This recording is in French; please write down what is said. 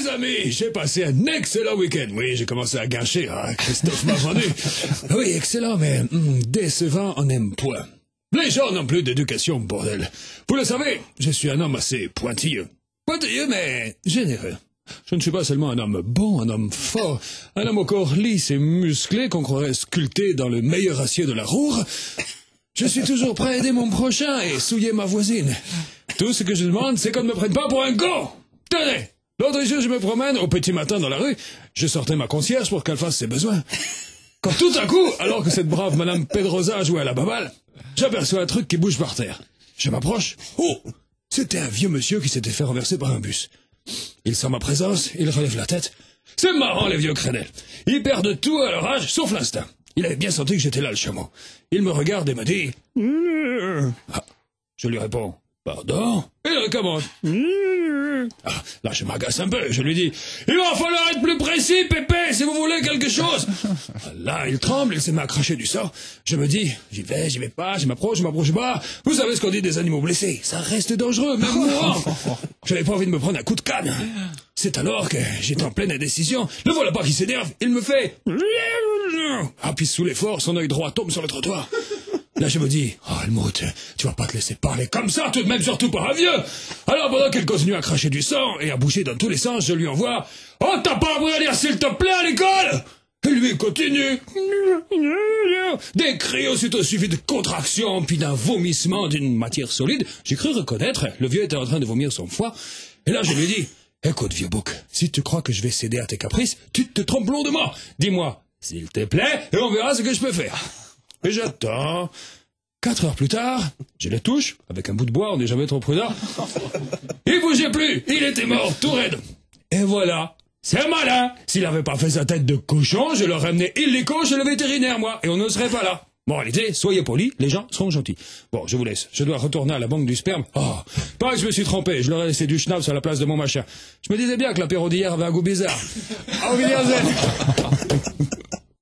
amis, j'ai passé un excellent week-end. Oui, j'ai commencé à gâcher. Ah, Christophe m'a vendu. Oui, excellent, mais décevant en aime point. Les gens n'ont plus d'éducation, bordel. Vous le savez, je suis un homme assez pointilleux. Pointilleux, mais généreux. Je ne suis pas seulement un homme bon, un homme fort, un homme au corps lisse et musclé qu'on croirait sculpté dans le meilleur acier de la Roure. Je suis toujours prêt à aider mon prochain et souiller ma voisine. Tout ce que je demande, c'est qu'on ne me prenne pas pour un con. Tenez, l'autre jour, je me promène au petit matin dans la rue. Je sortais ma concierge pour qu'elle fasse ses besoins. Quand tout à coup, alors que cette brave Madame Pedrosa jouait à la baballe, j'aperçois un truc qui bouge par terre. Je m'approche. Oh, c'était un vieux monsieur qui s'était fait renverser par un bus. Il sent ma présence, il relève la tête. C'est marrant, les vieux crénels. Ils perdent tout à leur âge, sauf l'instinct. Il avait bien senti que j'étais là, le chameau. Il me regarde et me dit... Ah, je lui réponds... Pardon? Il recommence. Ah, là, je m'agace un peu. Je lui dis... Il va falloir être plus précis, Pépé, si vous voulez quelque chose. Là, il tremble, il se met à cracher du sang. Je me dis... J'y vais pas, je m'approche pas. Vous savez ce qu'on dit des animaux blessés. Ça reste dangereux, même mourant. J'avais pas envie de me prendre un coup de canne. C'est alors que j'étais en pleine indécision. Le voilà pas qui s'énerve. Il me fait... Ah, puis sous l'effort, son œil droit tombe sur le trottoir. Là, je me dis, oh, Helmut, tu vas pas te laisser parler comme ça, tout de même, surtout par un vieux. Alors, pendant qu'elle continue à cracher du sang et à boucher dans tous les sens, je lui envoie, oh, t'as pas appris à lire, s'il te plaît, à l'école? Et lui continue. Des cris aussitôt suivis de contractions, puis d'un vomissement d'une matière solide. J'ai cru reconnaître, le vieux était en train de vomir son foie. Et là, je lui dis, écoute, vieux bouc, si tu crois que je vais céder à tes caprices, tu te trompes lourdement. Dis-moi, s'il te plaît, et on verra ce que je peux faire. Et j'attends. 4 heures plus tard, je le touche, avec un bout de bois, on n'est jamais trop prudent. Il bougeait plus, il était mort, tout raide. Et voilà, c'est malin. S'il avait pas fait sa tête de cochon, je l'aurais amené illico chez le vétérinaire, moi, et on ne serait pas là. Moralité, soyez polis, les gens seront gentils. Bon, je vous laisse, je dois retourner à la banque du sperme. Oh, pas que je me suis trompé, je leur ai laissé du schnapps à la place de mon machin. Je me disais bien que l'apéro d'hier avait un goût bizarre. Au Wiedersehen.